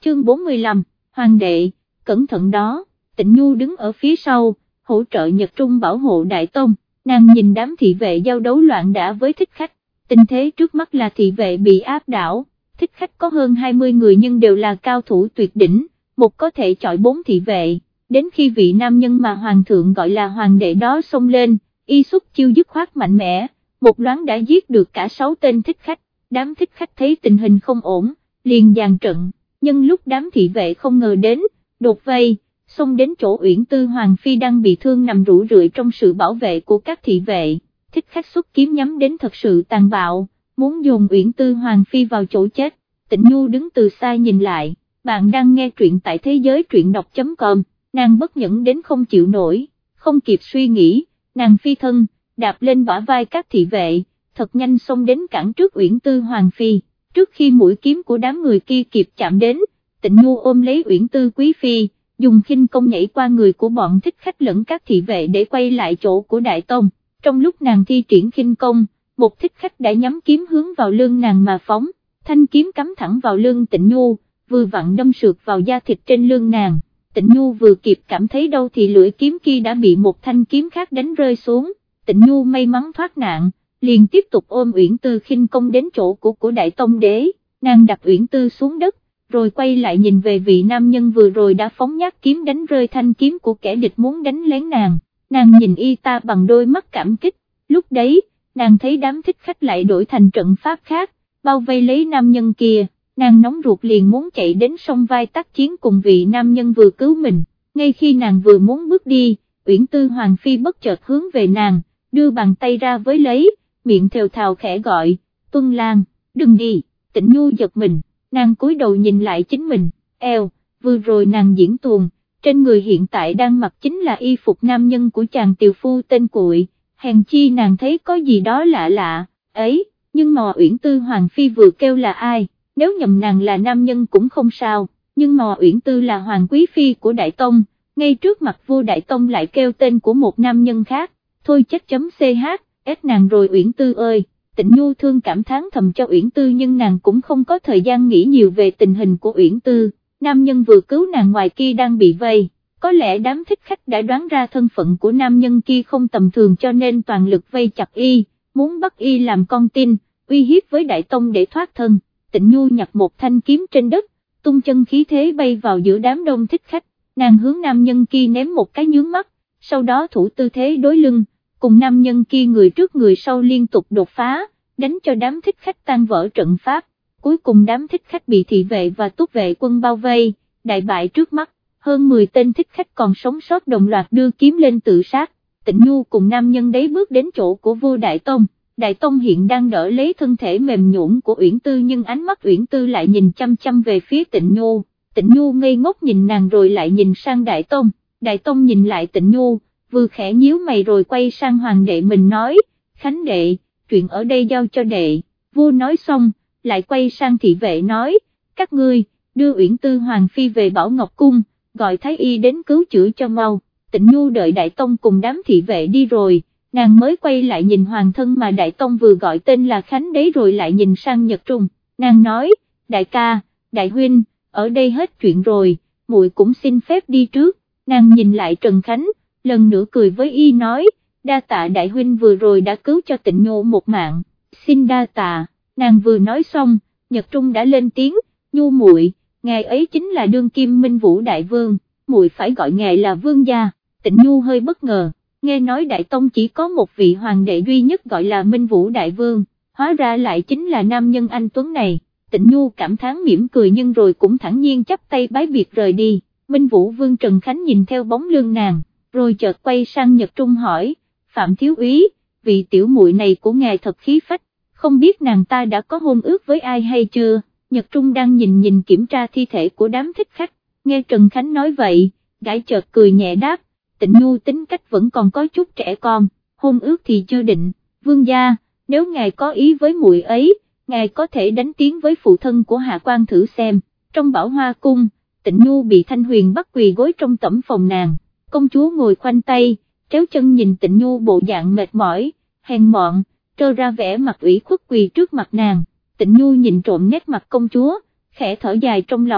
chương 45, Hoàng đệ, cẩn thận đó. Tịnh Nhu đứng ở phía sau, hỗ trợ Nhật Trung bảo hộ Đại Tông, nàng nhìn đám thị vệ giao đấu loạn đả với thích khách, tình thế trước mắt là thị vệ bị áp đảo, thích khách có hơn 20 người nhưng đều là cao thủ tuyệt đỉnh, một có thể chọi 4 thị vệ, đến khi vị nam nhân mà Hoàng thượng gọi là Hoàng đệ đó xông lên, y xuất chiêu dứt khoát mạnh mẽ, một loáng đã giết được cả 6 tên thích khách, đám thích khách thấy tình hình không ổn, liền dàn trận, nhưng lúc đám thị vệ không ngờ đến, đột vây, xông đến chỗ Uyển Tư Hoàng Phi đang bị thương nằm rũ rượi trong sự bảo vệ của các thị vệ, thích khách xuất kiếm nhắm đến thật sự tàn bạo, muốn dồn Uyển Tư Hoàng Phi vào chỗ chết. Tịnh Nhu đứng từ xa nhìn lại, bạn đang nghe truyện tại thế giới truyện đọc.com, nàng bất nhẫn đến không chịu nổi, không kịp suy nghĩ, nàng phi thân, đạp lên bả vai các thị vệ, thật nhanh xông đến cản trước Uyển Tư Hoàng Phi, trước khi mũi kiếm của đám người kia kịp chạm đến, Tịnh Nhu ôm lấy Uyển Tư Quý Phi, dùng khinh công nhảy qua người của bọn thích khách lẫn các thị vệ để quay lại chỗ của Đại Tông, trong lúc nàng thi triển khinh công, một thích khách đã nhắm kiếm hướng vào lưng nàng mà phóng, thanh kiếm cắm thẳng vào lưng Tịnh Nhu, vừa vặn đâm sượt vào da thịt trên lưng nàng, Tịnh Nhu vừa kịp cảm thấy đau thì lưỡi kiếm kia đã bị một thanh kiếm khác đánh rơi xuống, Tịnh Nhu may mắn thoát nạn, liền tiếp tục ôm Uyển Tư khinh công đến chỗ của Đại Tông đế, nàng đặt Uyển Tư xuống đất, rồi quay lại nhìn về vị nam nhân vừa rồi đã phóng nhát kiếm đánh rơi thanh kiếm của kẻ địch muốn đánh lén nàng nhìn y ta bằng đôi mắt cảm kích, lúc đấy, nàng thấy đám thích khách lại đổi thành trận pháp khác, bao vây lấy nam nhân kia, nàng nóng ruột liền muốn chạy đến song vai tác chiến cùng vị nam nhân vừa cứu mình, ngay khi nàng vừa muốn bước đi, Uyển Tư Hoàng Phi bất chợt hướng về nàng, đưa bàn tay ra với lấy, miệng thều thào khẽ gọi, Tuân Lang, đừng đi. Tịnh Nhu giật mình, nàng cúi đầu nhìn lại chính mình, vừa rồi nàng diễn tuồng, trên người hiện tại đang mặc chính là y phục nam nhân của chàng tiều phu tên Cuội, hèn chi nàng thấy có gì đó lạ lạ, ấy, nhưng mà Uyển Tư Hoàng Phi vừa kêu là ai, nếu nhầm nàng là nam nhân cũng không sao, nhưng mà Uyển Tư là Hoàng Quý Phi của Đại Tông, ngay trước mặt vua Đại Tông lại kêu tên của một nam nhân khác, thôi chết.ch, ép nàng rồi Uyển Tư ơi. Tịnh Nhu thương cảm thán thầm cho Uyển Tư nhưng nàng cũng không có thời gian nghĩ nhiều về tình hình của Uyển Tư, nam nhân vừa cứu nàng ngoài kia đang bị vây, có lẽ đám thích khách đã đoán ra thân phận của nam nhân kia không tầm thường cho nên toàn lực vây chặt y, muốn bắt y làm con tin, uy hiếp với Đại Tông để thoát thân. Tịnh Nhu nhặt một thanh kiếm trên đất, tung chân khí thế bay vào giữa đám đông thích khách, nàng hướng nam nhân kia ném một cái nhướng mắt, sau đó thủ tư thế đối lưng, cùng nam nhân kia người trước người sau liên tục đột phá, đánh cho đám thích khách tan vỡ trận pháp, cuối cùng đám thích khách bị thị vệ và túc vệ quân bao vây, đại bại trước mắt, hơn 10 tên thích khách còn sống sót đồng loạt đưa kiếm lên tự sát. Tịnh Nhu cùng nam nhân đấy bước đến chỗ của vua Đại Tông, Đại Tông hiện đang đỡ lấy thân thể mềm nhũn của Uyển Tư nhưng ánh mắt Uyển Tư lại nhìn chăm chăm về phía Tịnh Nhu ngây ngốc nhìn nàng rồi lại nhìn sang Đại Tông nhìn lại Tịnh Nhu, vừa khẽ nhíu mày rồi quay sang Hoàng đệ mình nói, Khánh đệ, chuyện ở đây giao cho đệ, vua nói xong, lại quay sang thị vệ nói, các ngươi, đưa Uyển Tư Hoàng Phi về Bảo Ngọc Cung, gọi Thái Y đến cứu chữa cho mau. Tịnh Nhu đợi Đại Tông cùng đám thị vệ đi rồi, nàng mới quay lại nhìn hoàng thân mà Đại Tông vừa gọi tên là Khánh đấy rồi lại nhìn sang Nhật Trung, nàng nói, đại ca, đại huynh, ở đây hết chuyện rồi, muội cũng xin phép đi trước, nàng nhìn lại Trần Khánh, lần nữa cười với y nói, đa tạ đại huynh vừa rồi đã cứu cho Tịnh Nhu một mạng, xin đa tạ, nàng vừa nói xong, Nhật Trung đã lên tiếng, Nhu muội, ngài ấy chính là đương kim Minh Vũ đại vương, muội phải gọi ngài là vương gia. Tịnh Nhu hơi bất ngờ, nghe nói Đại Tông chỉ có một vị hoàng đệ duy nhất gọi là Minh Vũ đại vương, hóa ra lại chính là nam nhân anh tuấn này. Tịnh Nhu cảm thán mỉm cười nhưng rồi cũng thẳng nhiên chắp tay bái biệt rời đi. Minh Vũ vương Trần Khánh nhìn theo bóng lưng nàng, rồi chợt quay sang Nhật Trung hỏi, Phạm thiếu úy, vị tiểu muội này của ngài thật khí phách, không biết nàng ta đã có hôn ước với ai hay chưa? Nhật Trung đang nhìn kiểm tra thi thể của đám thích khách, nghe Trần Khánh nói vậy, gã chợt cười nhẹ đáp, Tịnh Nhu tính cách vẫn còn có chút trẻ con, hôn ước thì chưa định, vương gia, nếu ngài có ý với muội ấy, ngài có thể đánh tiếng với phụ thân của Hạ Quan thử xem. Trong Bảo Hoa Cung, Tịnh Nhu bị Thanh Huyền bắt quỳ gối trong tẩm phòng nàng, công chúa ngồi khoanh tay, tréo chân nhìn Tịnh Nhu bộ dạng mệt mỏi, hèn mọn, trơ ra vẻ mặt ủy khuất quỳ trước mặt nàng. Tịnh Nhu nhìn trộm nét mặt công chúa, khẽ thở dài trong lòng,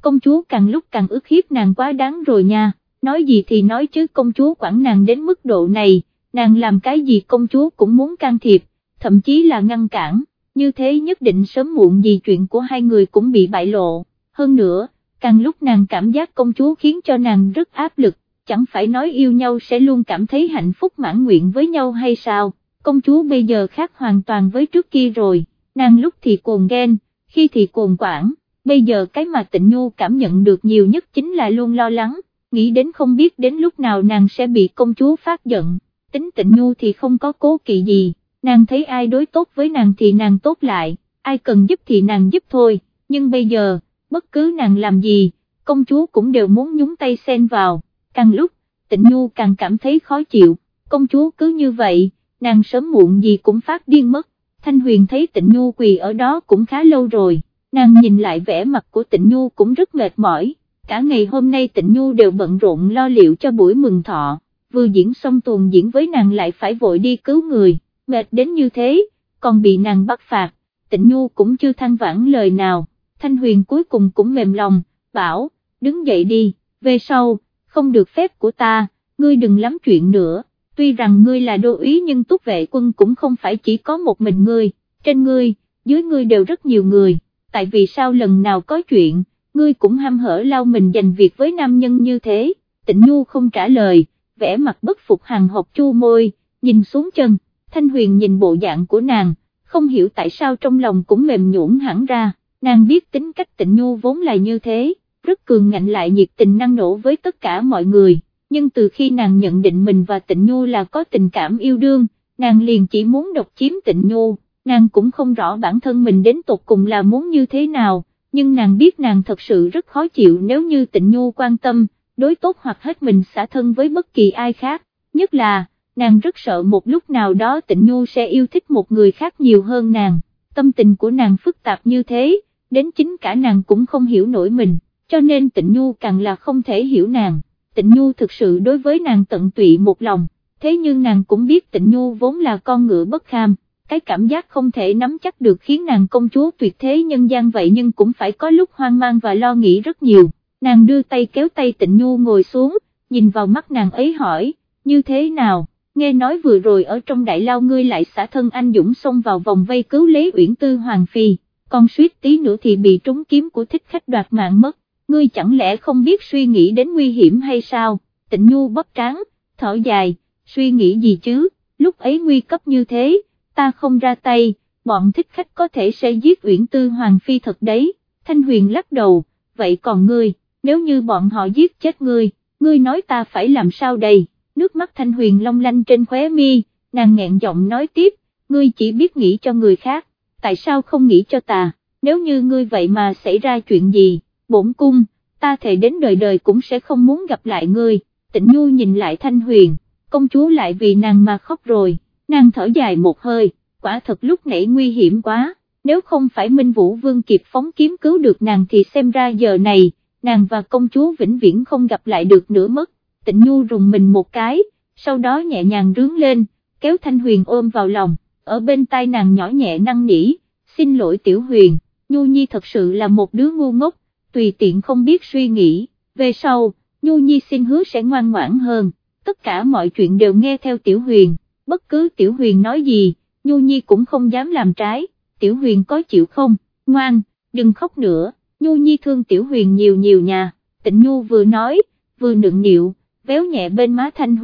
công chúa càng lúc càng ức hiếp nàng quá đáng rồi nha, nói gì thì nói chứ công chúa quản nàng đến mức độ này, nàng làm cái gì công chúa cũng muốn can thiệp, thậm chí là ngăn cản, như thế nhất định sớm muộn gì chuyện của hai người cũng bị bại lộ, hơn nữa, càng lúc nàng cảm giác công chúa khiến cho nàng rất áp lực, chẳng phải nói yêu nhau sẽ luôn cảm thấy hạnh phúc mãn nguyện với nhau hay sao, công chúa bây giờ khác hoàn toàn với trước kia rồi, nàng lúc thì cuồng ghen, khi thì cuồng quản, bây giờ cái mà Tịnh Nhu cảm nhận được nhiều nhất chính là luôn lo lắng, nghĩ đến không biết đến lúc nào nàng sẽ bị công chúa phát giận, tính Tịnh Nhu thì không có cố kỵ gì, nàng thấy ai đối tốt với nàng thì nàng tốt lại, ai cần giúp thì nàng giúp thôi, nhưng bây giờ, bất cứ nàng làm gì, công chúa cũng đều muốn nhúng tay xen vào, càng lúc, Tịnh Nhu càng cảm thấy khó chịu, công chúa cứ như vậy, nàng sớm muộn gì cũng phát điên mất, Thanh Huyền thấy Tịnh Nhu quỳ ở đó cũng khá lâu rồi, nàng nhìn lại vẻ mặt của Tịnh Nhu cũng rất mệt mỏi, cả ngày hôm nay Tịnh Nhu đều bận rộn lo liệu cho buổi mừng thọ, vừa diễn xong tuồng diễn với nàng lại phải vội đi cứu người, mệt đến như thế, còn bị nàng bắt phạt, Tịnh Nhu cũng chưa than vãn lời nào, Thanh Huyền cuối cùng cũng mềm lòng, bảo, đứng dậy đi, về sau, không được phép của ta, ngươi đừng lắm chuyện nữa, tuy rằng ngươi là đô úy nhưng Túc Vệ Quân cũng không phải chỉ có một mình ngươi, trên ngươi, dưới ngươi đều rất nhiều người, tại vì sao lần nào có chuyện, ngươi cũng hăm hở lao mình giành việc với nam nhân như thế, Tịnh Nhu không trả lời, vẻ mặt bất phục hằng học chu môi, nhìn xuống chân, Thanh Huyền nhìn bộ dạng của nàng, không hiểu tại sao trong lòng cũng mềm nhũn hẳn ra, nàng biết tính cách Tịnh Nhu vốn là như thế, rất cường ngạnh lại nhiệt tình năng nổ với tất cả mọi người, nhưng từ khi nàng nhận định mình và Tịnh Nhu là có tình cảm yêu đương, nàng liền chỉ muốn độc chiếm Tịnh Nhu, nàng cũng không rõ bản thân mình đến tột cùng là muốn như thế nào, nhưng nàng biết nàng thật sự rất khó chịu nếu như Tịnh Nhu quan tâm, đối tốt hoặc hết mình xả thân với bất kỳ ai khác, nhất là, nàng rất sợ một lúc nào đó Tịnh Nhu sẽ yêu thích một người khác nhiều hơn nàng, tâm tình của nàng phức tạp như thế, đến chính cả nàng cũng không hiểu nổi mình, cho nên Tịnh Nhu càng là không thể hiểu nàng, Tịnh Nhu thực sự đối với nàng tận tụy một lòng, thế nhưng nàng cũng biết Tịnh Nhu vốn là con ngựa bất kham, cái cảm giác không thể nắm chắc được khiến nàng công chúa tuyệt thế nhân gian vậy nhưng cũng phải có lúc hoang mang và lo nghĩ rất nhiều, nàng đưa tay kéo tay Tịnh Nhu ngồi xuống, nhìn vào mắt nàng ấy hỏi, như thế nào, nghe nói vừa rồi ở trong đại lao ngươi lại xả thân anh dũng xông vào vòng vây cứu lấy Uyển Tư Hoàng Phi, con suýt tí nữa thì bị trúng kiếm của thích khách đoạt mạng mất, ngươi chẳng lẽ không biết suy nghĩ đến nguy hiểm hay sao, Tịnh Nhu bóp trán, thở dài, suy nghĩ gì chứ, lúc ấy nguy cấp như thế, ta không ra tay, bọn thích khách có thể sẽ giết Uyển Tư Hoàng Phi thật đấy, Thanh Huyền lắc đầu, vậy còn ngươi, nếu như bọn họ giết chết ngươi nói ta phải làm sao đây, nước mắt Thanh Huyền long lanh trên khóe mi, nàng nghẹn giọng nói tiếp, ngươi chỉ biết nghĩ cho người khác, tại sao không nghĩ cho ta, nếu như ngươi vậy mà xảy ra chuyện gì, bổn cung, ta thề đến đời đời cũng sẽ không muốn gặp lại ngươi, Tịnh Nhu nhìn lại Thanh Huyền, công chúa lại vì nàng mà khóc rồi, nàng thở dài một hơi, quả thật lúc nãy nguy hiểm quá, nếu không phải Minh Vũ Vương kịp phóng kiếm cứu được nàng thì xem ra giờ này, nàng và công chúa vĩnh viễn không gặp lại được nữa mất, Tịnh Nhu rùng mình một cái, sau đó nhẹ nhàng rướn lên, kéo Thanh Huyền ôm vào lòng, ở bên tai nàng nhỏ nhẹ năn nỉ, xin lỗi Tiểu Huyền, Nhu Nhi thật sự là một đứa ngu ngốc, tùy tiện không biết suy nghĩ, về sau, Nhu Nhi xin hứa sẽ ngoan ngoãn hơn, tất cả mọi chuyện đều nghe theo Tiểu Huyền, bất cứ Tiểu Huyền nói gì, Nhu Nhi cũng không dám làm trái, Tiểu Huyền có chịu không, ngoan, đừng khóc nữa, Nhu Nhi thương Tiểu Huyền nhiều nhiều nha, Tịnh Nhu vừa nói, vừa nựng nịu, véo nhẹ bên má Thanh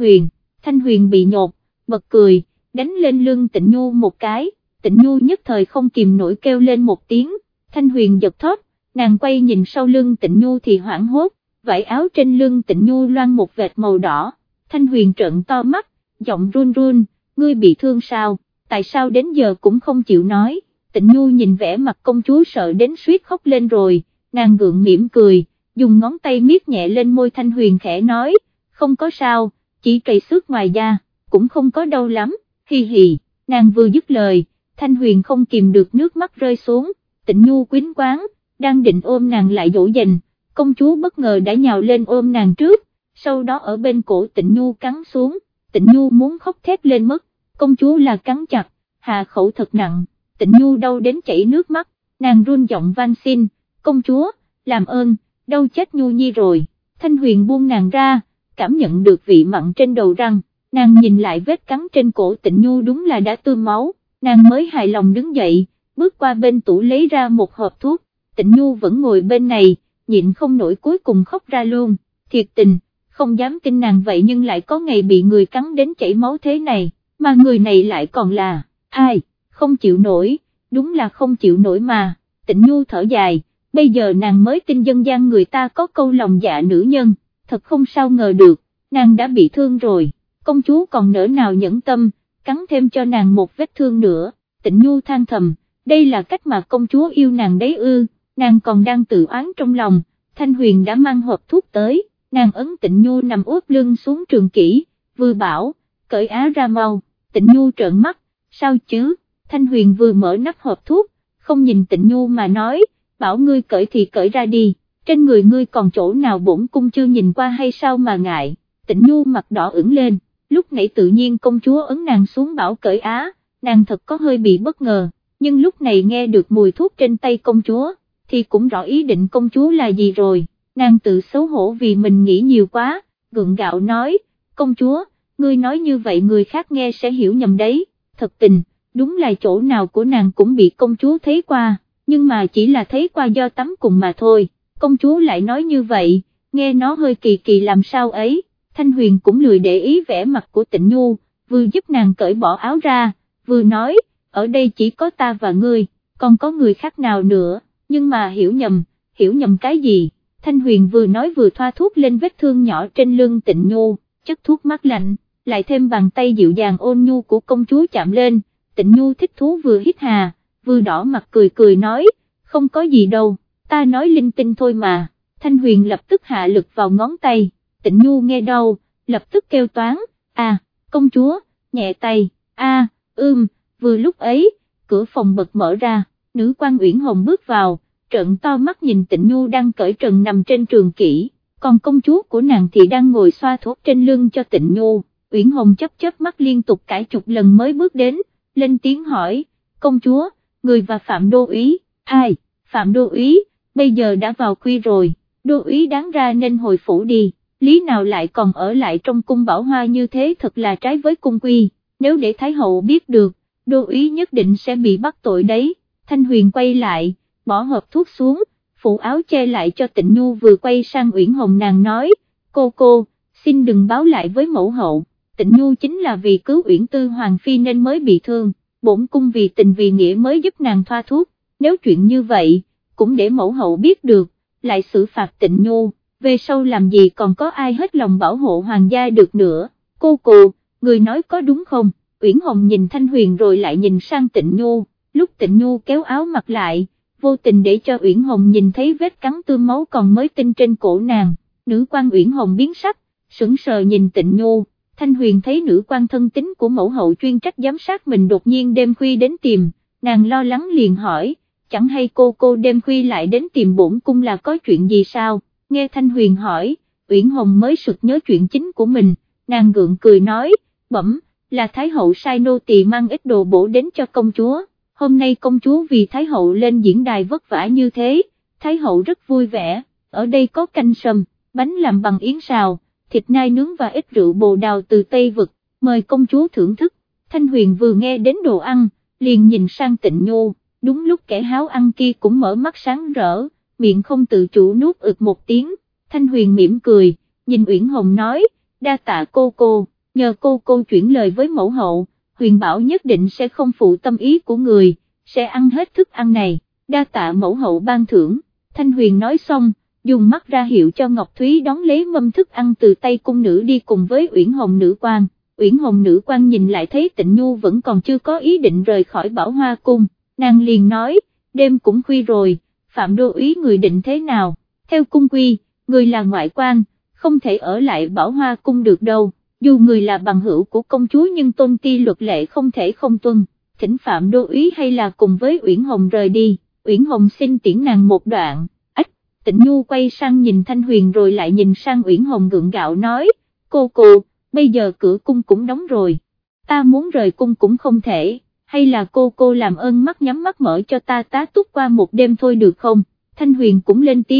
Huyền bị nhột, bật cười, đánh lên lưng Tịnh Nhu một cái, Tịnh Nhu nhất thời không kìm nổi kêu lên một tiếng, Thanh Huyền giật thót, nàng quay nhìn sau lưng Tịnh Nhu thì hoảng hốt, vải áo trên lưng Tịnh Nhu loang một vệt màu đỏ, Thanh Huyền trợn to mắt, giọng run run, ngươi bị thương sao, tại sao đến giờ cũng không chịu nói, Tịnh Nhu nhìn vẻ mặt công chúa sợ đến suýt khóc lên rồi, nàng gượng mỉm cười, dùng ngón tay miết nhẹ lên môi Thanh Huyền khẽ nói, không có sao, chỉ trầy xước ngoài da, cũng không có đau lắm, hi hi, nàng vừa dứt lời, Thanh Huyền không kìm được nước mắt rơi xuống, Tịnh Nhu quýnh quáng, đang định ôm nàng lại dỗ dành, công chúa bất ngờ đã nhào lên ôm nàng trước, sau đó ở bên cổ Tịnh Nhu cắn xuống, Tịnh Nhu muốn khóc thét lên mất, công chúa là cắn chặt, hạ khẩu thật nặng, Tịnh Nhu đau đến chảy nước mắt, nàng run giọng van xin, công chúa, làm ơn, đau chết Nhu Nhi rồi. Thanh Huyền buông nàng ra, cảm nhận được vị mặn trên đầu răng, nàng nhìn lại vết cắn trên cổ Tịnh Nhu đúng là đã tươm máu, nàng mới hài lòng đứng dậy, bước qua bên tủ lấy ra một hộp thuốc. Tịnh Nhu vẫn ngồi bên này, nhịn không nổi cuối cùng khóc ra luôn, thiệt tình, không dám tin nàng vậy nhưng lại có ngày bị người cắn đến chảy máu thế này, mà người này lại còn là, ai, không chịu nổi, đúng là không chịu nổi mà. Tịnh Nhu thở dài, bây giờ nàng mới tin dân gian người ta có câu lòng dạ nữ nhân, thật không sao ngờ được, nàng đã bị thương rồi, công chúa còn nỡ nào nhẫn tâm, cắn thêm cho nàng một vết thương nữa. Tịnh Nhu than thầm, đây là cách mà công chúa yêu nàng đấy ư. Nàng còn đang tự oán trong lòng, Thanh Huyền đã mang hộp thuốc tới, nàng ấn Tịnh Nhu nằm úp lưng xuống trường kỷ, vừa bảo, cởi áo ra mau. Tịnh Nhu trợn mắt, sao chứ? Thanh Huyền vừa mở nắp hộp thuốc, không nhìn Tịnh Nhu mà nói, bảo ngươi cởi thì cởi ra đi, trên người ngươi còn chỗ nào bổn cung chưa nhìn qua hay sao mà ngại. Tịnh Nhu mặt đỏ ửng lên, lúc nãy tự nhiên công chúa ấn nàng xuống bảo cởi á, nàng thật có hơi bị bất ngờ, nhưng lúc này nghe được mùi thuốc trên tay công chúa, thì cũng rõ ý định công chúa là gì rồi, nàng tự xấu hổ vì mình nghĩ nhiều quá, gượng gạo nói, công chúa, ngươi nói như vậy người khác nghe sẽ hiểu nhầm đấy. Thật tình, đúng là chỗ nào của nàng cũng bị công chúa thấy qua, nhưng mà chỉ là thấy qua do tắm cùng mà thôi, công chúa lại nói như vậy, nghe nó hơi kỳ kỳ làm sao ấy. Thanh Huyền cũng lười để ý vẻ mặt của Tịnh Nhu, vừa giúp nàng cởi bỏ áo ra, vừa nói, ở đây chỉ có ta và ngươi, còn có người khác nào nữa, nhưng mà hiểu nhầm cái gì? Thanh Huyền vừa nói vừa thoa thuốc lên vết thương nhỏ trên lưng Tịnh Nhu, chất thuốc mát lạnh, lại thêm bàn tay dịu dàng ôn nhu của công chúa chạm lên, Tịnh Nhu thích thú vừa hít hà, vừa đỏ mặt cười nói, không có gì đâu, ta nói linh tinh thôi mà. Thanh Huyền lập tức hạ lực vào ngón tay, Tịnh Nhu nghe đau, lập tức kêu toán, công chúa, nhẹ tay, vừa lúc ấy, cửa phòng bật mở ra, nữ quan Uyển Hồng bước vào, trợn to mắt nhìn Tịnh Nhu đang cởi trần nằm trên trường kỷ, còn công chúa của nàng thì đang ngồi xoa thuốc trên lưng cho Tịnh Nhu. Uyển Hồng chớp mắt liên tục cãi chục lần mới bước đến, lên tiếng hỏi, công chúa, người và Phạm Đô Úy, ai? Phạm Đô Úy, bây giờ đã vào khuya rồi, Đô Úy đáng ra nên hồi phủ đi, lý nào lại còn ở lại trong cung Bảo Hoa như thế, thật là trái với cung quy, nếu để Thái hậu biết được, Đô Úy nhất định sẽ bị bắt tội đấy. Thanh Huyền quay lại, bỏ hộp thuốc xuống, phủ áo che lại cho Tịnh Nhu, vừa quay sang Uyển Hồng nàng nói, cô, xin đừng báo lại với mẫu hậu, Tịnh Nhu chính là vì cứu Uyển Tư Hoàng Phi nên mới bị thương, bổn cung vì tình vì nghĩa mới giúp nàng thoa thuốc, nếu chuyện như vậy, cũng để mẫu hậu biết được, lại xử phạt Tịnh Nhu, về sau làm gì còn có ai hết lòng bảo hộ hoàng gia được nữa. Cô, người nói có đúng không? Uyển Hồng nhìn Thanh Huyền rồi lại nhìn sang Tịnh Nhu, lúc Tịnh Nhu kéo áo mặc lại, vô tình để cho Uyển Hồng nhìn thấy vết cắn tươm máu còn mới tinh trên cổ nàng, nữ quan Uyển Hồng biến sắc, sững sờ nhìn Tịnh Nhu. Thanh Huyền thấy nữ quan thân tín của mẫu hậu chuyên trách giám sát mình đột nhiên đêm khuya đến tìm, nàng lo lắng liền hỏi, chẳng hay cô đêm khuya lại đến tìm bổn cung là có chuyện gì sao? Nghe Thanh Huyền hỏi, Uyển Hồng mới sực nhớ chuyện chính của mình, nàng gượng cười nói, bẩm, là Thái hậu sai nô tỳ mang ít đồ bổ đến cho công chúa, hôm nay công chúa vì Thái hậu lên diễn đài vất vả như thế, Thái hậu rất vui vẻ, ở đây có canh sâm, bánh làm bằng yến xào, thịt nai nướng và ít rượu bồ đào từ Tây Vực, mời công chúa thưởng thức. Thanh Huyền vừa nghe đến đồ ăn, liền nhìn sang Tịnh Nhu, đúng lúc kẻ háo ăn kia cũng mở mắt sáng rỡ, miệng không tự chủ nuốt ực một tiếng. Thanh Huyền mỉm cười, nhìn Uyển Hồng nói, đa tạ cô, nhờ cô chuyển lời với mẫu hậu, Huyền bảo nhất định sẽ không phụ tâm ý của người, sẽ ăn hết thức ăn này, đa tạ mẫu hậu ban thưởng. Thanh Huyền nói xong, dùng mắt ra hiệu cho Ngọc Thúy đón lấy mâm thức ăn từ tay cung nữ đi cùng với Uyển Hồng nữ quan. Uyển Hồng nữ quan nhìn lại thấy Tịnh Nhu vẫn còn chưa có ý định rời khỏi Bảo Hoa cung, nàng liền nói, đêm cũng khuya rồi, Phạm Đô Úy người định thế nào? Theo cung quy, người là ngoại quan, không thể ở lại Bảo Hoa cung được đâu, dù người là bằng hữu của công chúa nhưng tôn ti luật lệ không thể không tuân, thỉnh Phạm Đô Úy hay là cùng với Uyển Hồng rời đi. Uyển Hồng xin tiễn nàng một đoạn. Tịnh Nhu quay sang nhìn Thanh Huyền rồi lại nhìn sang Uyển Hồng gượng gạo nói, cô, bây giờ cửa cung cũng đóng rồi, ta muốn rời cung cũng không thể, hay là cô làm ơn mắt nhắm mắt mở cho ta tá túc qua một đêm thôi được không? Thanh Huyền cũng lên tiếng,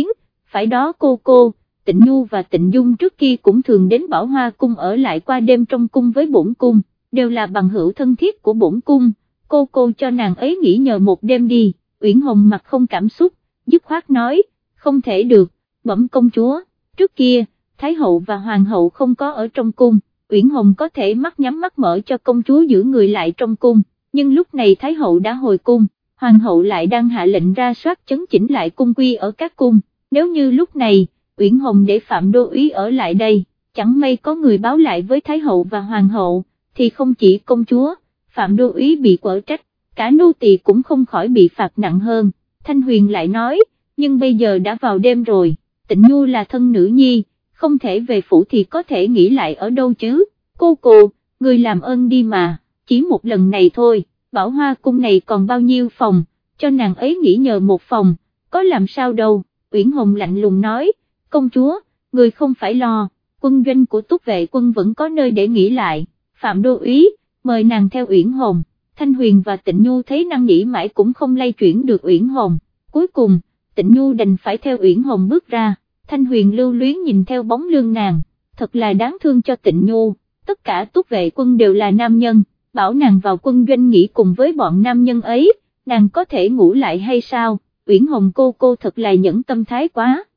phải đó cô, Tịnh Nhu và Tịnh Dung trước kia cũng thường đến Bảo Hoa cung ở lại qua đêm trong cung với bổn cung, đều là bằng hữu thân thiết của bổn cung, cô cho nàng ấy nghỉ nhờ một đêm đi. Uyển Hồng mặt không cảm xúc, dứt khoát nói, không thể được, bẩm công chúa, trước kia, Thái hậu và Hoàng hậu không có ở trong cung, Uyển Hồng có thể mắt nhắm mắt mở cho công chúa giữ người lại trong cung, nhưng lúc này Thái hậu đã hồi cung, Hoàng hậu lại đang hạ lệnh ra soát chấn chỉnh lại cung quy ở các cung, nếu như lúc này, Uyển Hồng để Phạm Đô Úy ở lại đây, chẳng may có người báo lại với Thái hậu và Hoàng hậu, thì không chỉ công chúa, Phạm Đô Úy bị quở trách, cả nô tỳ cũng không khỏi bị phạt nặng hơn. Thanh Huyền lại nói, nhưng bây giờ đã vào đêm rồi, Tịnh Nhu là thân nữ nhi, không thể về phủ thì có thể nghỉ lại ở đâu chứ, cô, người làm ơn đi mà, chỉ một lần này thôi, Bảo Hoa cung này còn bao nhiêu phòng, cho nàng ấy nghỉ nhờ một phòng, có làm sao đâu. Uyển Hồng lạnh lùng nói, công chúa, người không phải lo, quân doanh của Túc Vệ quân vẫn có nơi để nghỉ lại, Phạm Đô Úy, mời nàng theo Uyển Hồng. Thanh Huyền và Tịnh Nhu thấy năn nỉ mãi cũng không lay chuyển được Uyển Hồng, cuối cùng, Tịnh Nhu đành phải theo Uyển Hồng bước ra, Thanh Huyền lưu luyến nhìn theo bóng lưng nàng, thật là đáng thương cho Tịnh Nhu, tất cả Túc Vệ quân đều là nam nhân, bảo nàng vào quân doanh nghỉ cùng với bọn nam nhân ấy, nàng có thể ngủ lại hay sao, Uyển Hồng cô thật là nhẫn tâm thái quá.